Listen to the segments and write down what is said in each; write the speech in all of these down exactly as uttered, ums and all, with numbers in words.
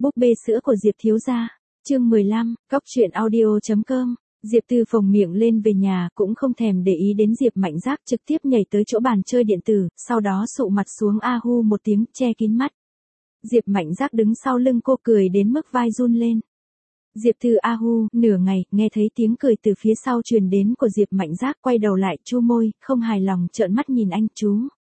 Búp bê sữa của Diệp thiếu gia. Chương mười lăm, cóc truyện audio chấm com. Diệp Tư phồng miệng lên về nhà, cũng không thèm để ý đến Diệp Mạnh Giác, trực tiếp nhảy tới chỗ bàn chơi điện tử, sau đó sụ mặt xuống a hu một tiếng, che kín mắt. Diệp Mạnh Giác đứng sau lưng cô, cười đến mức vai run lên. Diệp Tư a hu, nửa ngày, nghe thấy tiếng cười từ phía sau truyền đến của Diệp Mạnh Giác, quay đầu lại, chu môi, không hài lòng trợn mắt nhìn anh. Chú.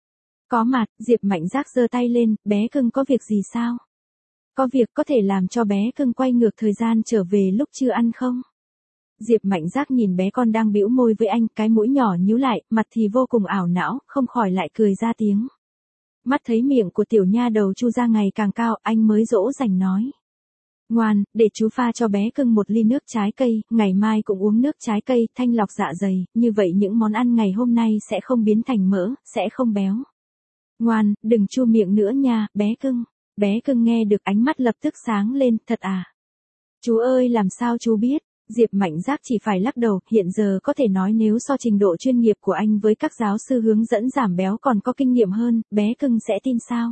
Có mặt, Diệp Mạnh Giác giơ tay lên, bé cưng có việc gì sao? Có việc có thể làm cho bé cưng quay ngược thời gian trở về lúc chưa ăn không? Diệp Mạnh Giác nhìn bé con đang bĩu môi với anh, cái mũi nhỏ nhíu lại, mặt thì vô cùng ảo não, không khỏi lại cười ra tiếng. Mắt thấy miệng của tiểu nha đầu chu ra ngày càng cao, anh mới dỗ dành nói. Ngoan, để chú pha cho bé cưng một ly nước trái cây, ngày mai cũng uống nước trái cây, thanh lọc dạ dày, như vậy những món ăn ngày hôm nay sẽ không biến thành mỡ, sẽ không béo. Ngoan, đừng chu miệng nữa nha, bé cưng. Bé cưng nghe được ánh mắt lập tức sáng lên, thật à? Chú ơi, làm sao chú biết? Diệp Mạnh Giác chỉ phải lắc đầu, hiện giờ có thể nói nếu so trình độ chuyên nghiệp của anh với các giáo sư hướng dẫn giảm béo còn có kinh nghiệm hơn, bé cưng sẽ tin sao?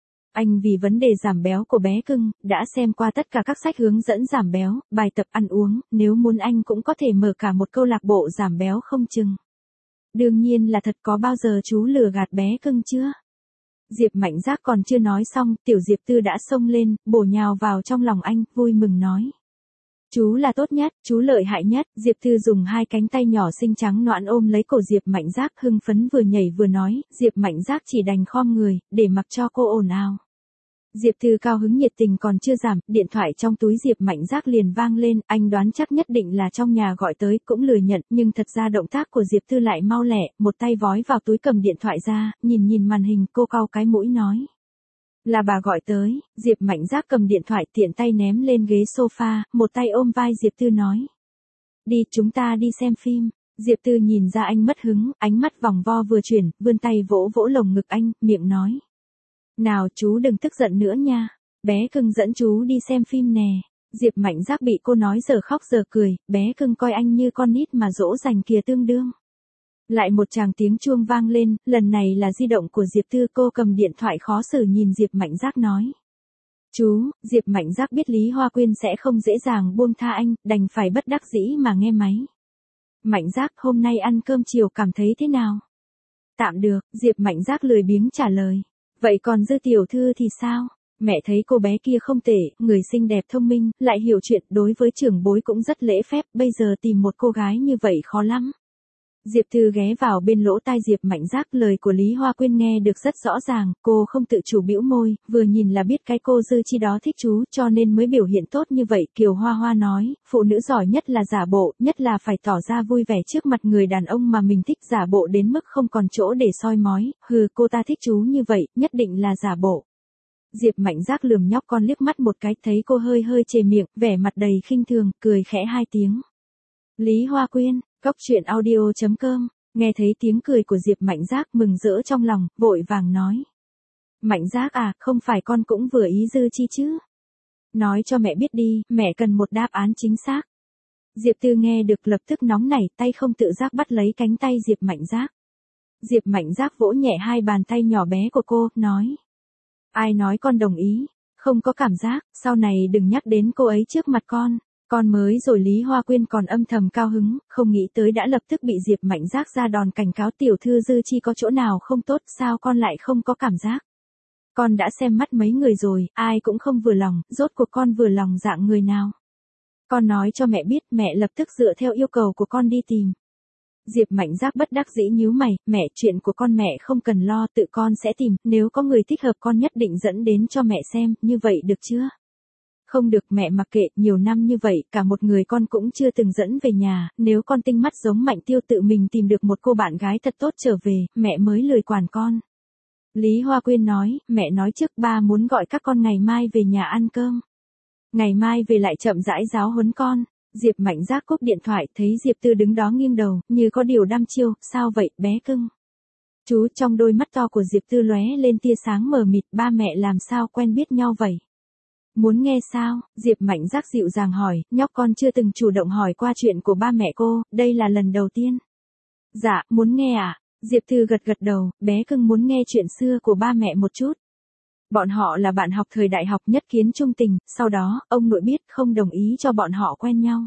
Anh vì vấn đề giảm béo của bé cưng, đã xem qua tất cả các sách hướng dẫn giảm béo, bài tập ăn uống, nếu muốn anh cũng có thể mở cả một câu lạc bộ giảm béo không chừng. Đương nhiên là thật, có bao giờ chú lừa gạt bé cưng chưa? Diệp Mạnh Giác còn chưa nói xong, tiểu Diệp Tư đã xông lên, bổ nhào vào trong lòng anh, vui mừng nói. Chú là tốt nhất, chú lợi hại nhất. Diệp Tư dùng hai cánh tay nhỏ xinh trắng nõn ôm lấy cổ Diệp Mạnh Giác, hưng phấn vừa nhảy vừa nói. Diệp Mạnh Giác chỉ đành khom người, để mặc cho cô ồn ào. Diệp Tư cao hứng nhiệt tình còn chưa giảm, điện thoại trong túi Diệp Mạnh Giác liền vang lên, anh đoán chắc nhất định là trong nhà gọi tới, cũng lười nhận, nhưng thật ra động tác của Diệp Tư lại mau lẹ, một tay vói vào túi cầm điện thoại ra, nhìn nhìn màn hình, cô cau cái mũi nói. Là bà gọi tới. Diệp Mạnh Giác cầm điện thoại tiện tay ném lên ghế sofa, một tay ôm vai Diệp Tư nói. Đi, chúng ta đi xem phim. Diệp Tư nhìn ra anh mất hứng, ánh mắt vòng vo vừa chuyển, vươn tay vỗ vỗ lồng ngực anh, miệng nói. Nào chú đừng tức giận nữa nha, bé cưng dẫn chú đi xem phim nè. Diệp Mạnh Giác bị cô nói giờ khóc giờ cười, bé cưng coi anh như con nít mà dỗ dành kìa tương đương. Lại một tràng tiếng chuông vang lên, lần này là di động của Diệp Tư, cô cầm điện thoại khó xử nhìn Diệp Mạnh Giác nói. Chú, Diệp Mạnh Giác biết Lý Hoa Quyên sẽ không dễ dàng buông tha anh, đành phải bất đắc dĩ mà nghe máy. Mạnh Giác, hôm nay ăn cơm chiều cảm thấy thế nào? Tạm được, Diệp Mạnh Giác lười biếng trả lời. Vậy còn Dư tiểu thư thì sao? Mẹ thấy cô bé kia không tệ, người xinh đẹp thông minh, lại hiểu chuyện, đối với trưởng bối cũng rất lễ phép, bây giờ tìm một cô gái như vậy khó lắm. Diệp Tư ghé vào bên lỗ tai Diệp Mạnh Giác, lời của Lý Hoa Quyên nghe được rất rõ ràng, cô không tự chủ bĩu môi, vừa nhìn là biết cái cô Dư Chi đó thích chú, cho nên mới biểu hiện tốt như vậy. Kiều Hoa Hoa nói, phụ nữ giỏi nhất là giả bộ, nhất là phải tỏ ra vui vẻ trước mặt người đàn ông mà mình thích, giả bộ đến mức không còn chỗ để soi mói, hừ, cô ta thích chú như vậy, nhất định là giả bộ. Diệp Mạnh Giác lườm nhóc con liếc mắt một cái, thấy cô hơi hơi chề miệng, vẻ mặt đầy khinh thường, cười khẽ hai tiếng. Lý Hoa Quyên. Cóc truyện audio chấm com, nghe thấy tiếng cười của Diệp Mạnh Giác mừng rỡ trong lòng, vội vàng nói. Mạnh Giác à, không phải con cũng vừa ý Dư Chi chứ? Nói cho mẹ biết đi, mẹ cần một đáp án chính xác. Diệp Tư nghe được lập tức nóng nảy, tay không tự giác bắt lấy cánh tay Diệp Mạnh Giác. Diệp Mạnh Giác vỗ nhẹ hai bàn tay nhỏ bé của cô, nói. Ai nói con đồng ý, không có cảm giác, sau này đừng nhắc đến cô ấy trước mặt con. Con mới rồi. Lý Hoa Quyên còn âm thầm cao hứng, không nghĩ tới đã lập tức bị Diệp Mạnh Giác ra đòn cảnh cáo, tiểu thư Dư Chi có chỗ nào không tốt, sao con lại không có cảm giác? Con đã xem mắt mấy người rồi, ai cũng không vừa lòng, rốt cuộc con vừa lòng dạng người nào? Con nói cho mẹ biết, mẹ lập tức dựa theo yêu cầu của con đi tìm. Diệp Mạnh Giác bất đắc dĩ nhíu mày, mẹ, chuyện của con mẹ không cần lo, tự con sẽ tìm, nếu có người thích hợp con nhất định dẫn đến cho mẹ xem, như vậy được chưa? Không được, mẹ mặc kệ, nhiều năm như vậy, cả một người con cũng chưa từng dẫn về nhà, nếu con tinh mắt giống Mạnh Tiêu tự mình tìm được một cô bạn gái thật tốt trở về, mẹ mới lười quản con. Lý Hoa Quyên nói, mẹ nói trước ba muốn gọi các con ngày mai về nhà ăn cơm. Ngày mai về lại chậm rãi giáo huấn con. Diệp Mạnh Giác cúp điện thoại, thấy Diệp Tư đứng đó nghiêng đầu, như có điều đăm chiêu, sao vậy, bé cưng? Chú, trong đôi mắt to của Diệp Tư lóe lên tia sáng mờ mịt, ba mẹ làm sao quen biết nhau vậy? Muốn nghe sao? Diệp Mạnh Giác dịu dàng hỏi, nhóc con chưa từng chủ động hỏi qua chuyện của ba mẹ cô, đây là lần đầu tiên. Dạ, muốn nghe à? Diệp Tư gật gật đầu, bé cưng muốn nghe chuyện xưa của ba mẹ một chút. Bọn họ là bạn học thời đại học nhất kiến trung tình, sau đó, ông nội biết không đồng ý cho bọn họ quen nhau.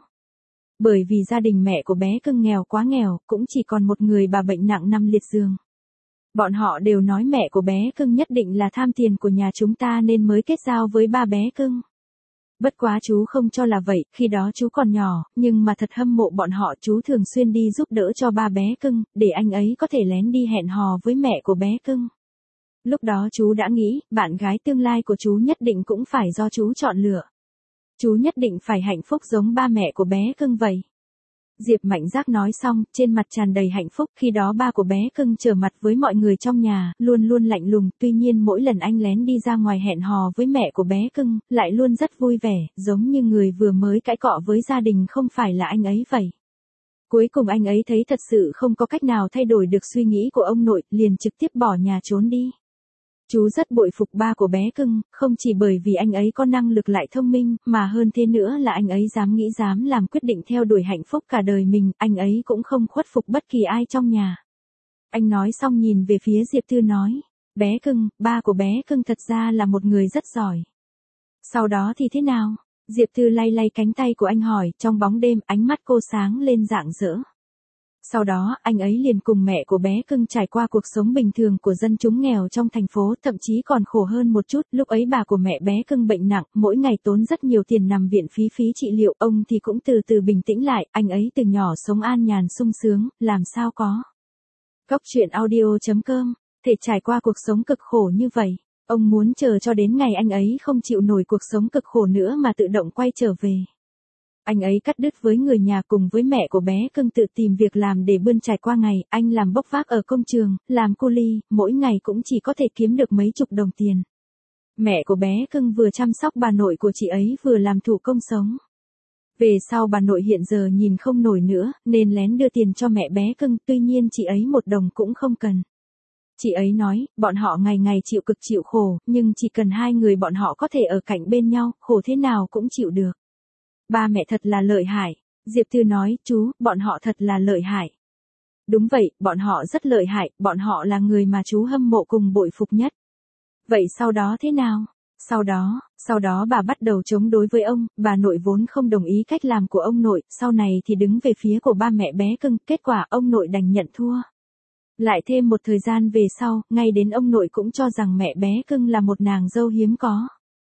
Bởi vì gia đình mẹ của bé cưng nghèo quá nghèo, cũng chỉ còn một người bà bệnh nặng nằm liệt giường. Bọn họ đều nói mẹ của bé cưng nhất định là tham tiền của nhà chúng ta nên mới kết giao với ba bé cưng. Bất quá chú không cho là vậy, khi đó chú còn nhỏ, nhưng mà thật hâm mộ bọn họ, chú thường xuyên đi giúp đỡ cho ba bé cưng, để anh ấy có thể lén đi hẹn hò với mẹ của bé cưng. Lúc đó chú đã nghĩ, bạn gái tương lai của chú nhất định cũng phải do chú chọn lựa. Chú nhất định phải hạnh phúc giống ba mẹ của bé cưng vậy. Diệp Mạnh Giác nói xong, trên mặt tràn đầy hạnh phúc, khi đó ba của bé cưng trở mặt với mọi người trong nhà, luôn luôn lạnh lùng, tuy nhiên mỗi lần anh lén đi ra ngoài hẹn hò với mẹ của bé cưng, lại luôn rất vui vẻ, giống như người vừa mới cãi cọ với gia đình không phải là anh ấy vậy. Cuối cùng anh ấy thấy thật sự không có cách nào thay đổi được suy nghĩ của ông nội, liền trực tiếp bỏ nhà trốn đi. Chú rất bội phục ba của bé cưng, không chỉ bởi vì anh ấy có năng lực lại thông minh, mà hơn thế nữa là anh ấy dám nghĩ dám làm quyết định theo đuổi hạnh phúc cả đời mình, anh ấy cũng không khuất phục bất kỳ ai trong nhà. Anh nói xong nhìn về phía Diệp Tư nói, bé cưng, ba của bé cưng thật ra là một người rất giỏi. Sau đó thì thế nào? Diệp Tư lay lay cánh tay của anh hỏi, trong bóng đêm, ánh mắt cô sáng lên rạng rỡ. Sau đó, anh ấy liền cùng mẹ của bé cưng trải qua cuộc sống bình thường của dân chúng nghèo trong thành phố, thậm chí còn khổ hơn một chút, lúc ấy bà của mẹ bé cưng bệnh nặng, mỗi ngày tốn rất nhiều tiền nằm viện phí phí trị liệu, ông thì cũng từ từ bình tĩnh lại, anh ấy từ nhỏ sống an nhàn sung sướng, làm sao có. Cốc truyện audio chấm com, thể trải qua cuộc sống cực khổ như vậy, ông muốn chờ cho đến ngày anh ấy không chịu nổi cuộc sống cực khổ nữa mà tự động quay trở về. Anh ấy cắt đứt với người nhà cùng với mẹ của bé cưng tự tìm việc làm để bươn trải qua ngày, anh làm bốc vác ở công trường, làm cu li, mỗi ngày cũng chỉ có thể kiếm được mấy chục đồng tiền. Mẹ của bé cưng vừa chăm sóc bà nội của chị ấy vừa làm thủ công sống. Về sau bà nội hiện giờ nhìn không nổi nữa, nên lén đưa tiền cho mẹ bé cưng, tuy nhiên chị ấy một đồng cũng không cần. Chị ấy nói, bọn họ ngày ngày chịu cực chịu khổ, nhưng chỉ cần hai người bọn họ có thể ở cạnh bên nhau, khổ thế nào cũng chịu được. Ba mẹ thật là lợi hại. Diệp Thư nói, chú, bọn họ thật là lợi hại. Đúng vậy, bọn họ rất lợi hại, bọn họ là người mà chú hâm mộ cùng bội phục nhất. Vậy sau đó thế nào? Sau đó, sau đó bà bắt đầu chống đối với ông, bà nội vốn không đồng ý cách làm của ông nội, sau này thì đứng về phía của ba mẹ bé cưng, kết quả ông nội đành nhận thua. Lại thêm một thời gian về sau, ngay đến ông nội cũng cho rằng mẹ bé cưng là một nàng dâu hiếm có.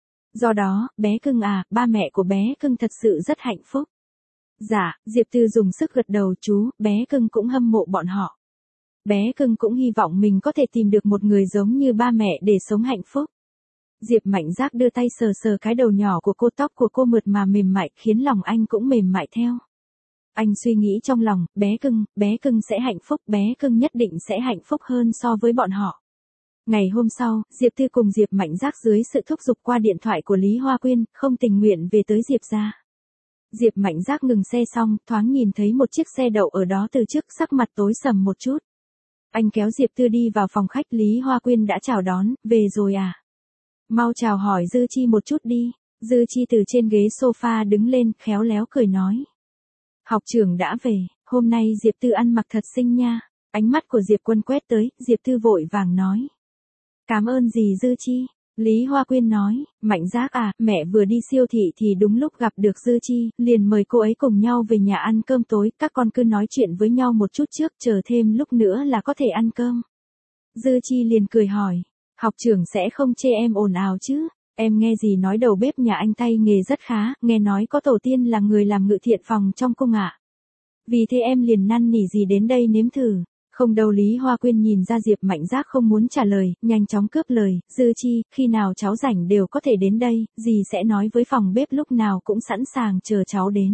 Do đó, bé cưng à, ba mẹ của bé cưng thật sự rất hạnh phúc. Dạ, Diệp Tư dùng sức gật đầu, chú, bé cưng cũng hâm mộ bọn họ. Bé cưng cũng hy vọng mình có thể tìm được một người giống như ba mẹ để sống hạnh phúc. Diệp Mạnh Giác đưa tay sờ sờ cái đầu nhỏ của cô, tóc của cô mượt mà mềm mại, khiến lòng anh cũng mềm mại theo. Anh suy nghĩ trong lòng, bé cưng, bé cưng sẽ hạnh phúc, bé cưng nhất định sẽ hạnh phúc hơn so với bọn họ. Ngày hôm sau, Diệp Tư cùng Diệp Mạnh Giác dưới sự thúc giục qua điện thoại của Lý Hoa Quyên, không tình nguyện về tới Diệp gia. Diệp Mạnh Giác ngừng xe xong, thoáng nhìn thấy một chiếc xe đậu ở đó từ trước, sắc mặt tối sầm một chút. Anh kéo Diệp Tư đi vào phòng khách, Lý Hoa Quyên đã chào đón, về rồi à? Mau chào hỏi Dư Chi một chút đi. Dư Chi từ trên ghế sofa đứng lên, khéo léo cười nói. Học trưởng đã về, hôm nay Diệp Tư ăn mặc thật xinh nha. Ánh mắt của Diệp Quân quét tới, Diệp Tư vội vàng nói. Cảm ơn dì Dư Chi. Lý Hoa Quyên nói, Mạnh Giác à, mẹ vừa đi siêu thị thì đúng lúc gặp được Dư Chi, liền mời cô ấy cùng nhau về nhà ăn cơm tối, các con cứ nói chuyện với nhau một chút trước, chờ thêm lúc nữa là có thể ăn cơm. Dư Chi liền cười hỏi, học trưởng sẽ không chê em ồn ào chứ? Em nghe dì nói đầu bếp nhà anh tay nghề rất khá, nghe nói có tổ tiên là người làm ngự thiện phòng trong cung ạ. À. Vì thế em liền năn nỉ dì đến đây nếm thử. Không đâu, Lý Hoa Quyên nhìn ra Diệp Mạnh Giác không muốn trả lời, nhanh chóng cướp lời, Dư Chi, khi nào cháu rảnh đều có thể đến đây, dì sẽ nói với phòng bếp lúc nào cũng sẵn sàng chờ cháu đến.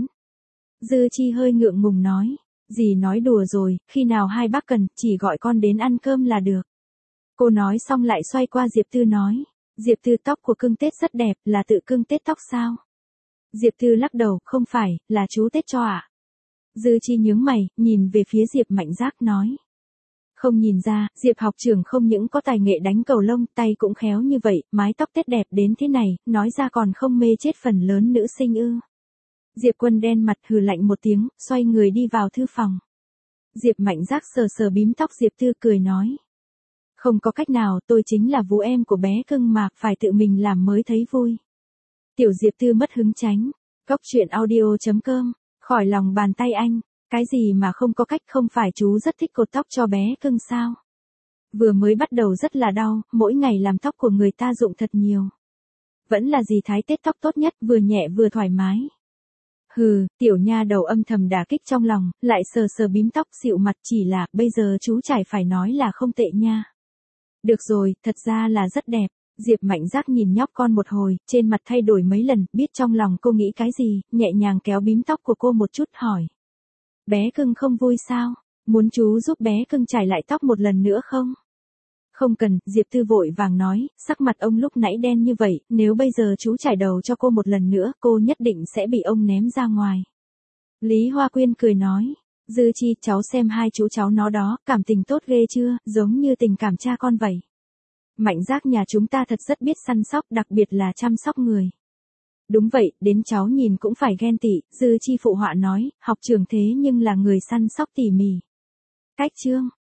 Dư Chi hơi ngượng ngùng nói, dì nói đùa rồi, khi nào hai bác cần, chỉ gọi con đến ăn cơm là được. Cô nói xong lại xoay qua Diệp Tư nói, Diệp Tư, tóc của cưng Tết rất đẹp, là tự cưng Tết tóc sao? Diệp Tư lắc đầu, không phải, là chú Tết cho ạ. À? Dư Chi nhướng mày, nhìn về phía Diệp Mạnh Giác nói. Không nhìn ra, Diệp học trưởng không những có tài nghệ đánh cầu lông, tay cũng khéo như vậy, mái tóc Tết đẹp đến thế này, nói ra còn không mê chết phần lớn nữ sinh ư. Diệp Quân đen mặt hừ lạnh một tiếng, xoay người đi vào thư phòng. Diệp Mạnh Giác sờ sờ bím tóc Diệp Tư cười nói. Không có cách nào, tôi chính là vú em của bé cưng mà, phải tự mình làm mới thấy vui. Tiểu Diệp Tư mất hứng tránh. Cốc truyện audio chấm com. Khỏi lòng bàn tay anh. Cái gì mà không có cách, không phải chú rất thích cột tóc cho bé cưng sao? Vừa mới bắt đầu rất là đau, mỗi ngày làm tóc của người ta dụng thật nhiều. Vẫn là dì Thái tết tóc tốt nhất, vừa nhẹ vừa thoải mái. Hừ, tiểu nha đầu âm thầm đả kích trong lòng, lại sờ sờ bím tóc xịu mặt, chỉ là, bây giờ chú chải phải nói là không tệ nha. Được rồi, thật ra là rất đẹp. Diệp Mạnh Giác nhìn nhóc con một hồi, trên mặt thay đổi mấy lần, biết trong lòng cô nghĩ cái gì, nhẹ nhàng kéo bím tóc của cô một chút hỏi. Bé cưng không vui sao? Muốn chú giúp bé cưng chải lại tóc một lần nữa không? Không cần, Diệp Tư vội vàng nói, sắc mặt ông lúc nãy đen như vậy, nếu bây giờ chú chải đầu cho cô một lần nữa, cô nhất định sẽ bị ông ném ra ngoài. Lý Hoa Quyên cười nói, Dư Chi, cháu xem hai chú cháu nó đó, cảm tình tốt ghê chưa, giống như tình cảm cha con vậy. Mạnh Giác nhà chúng ta thật rất biết săn sóc, đặc biệt là chăm sóc người. Đúng vậy, đến cháu nhìn cũng phải ghen tị, Dư Chi phụ họa nói, học trưởng thế nhưng là người săn sóc tỉ mỉ. Cách chương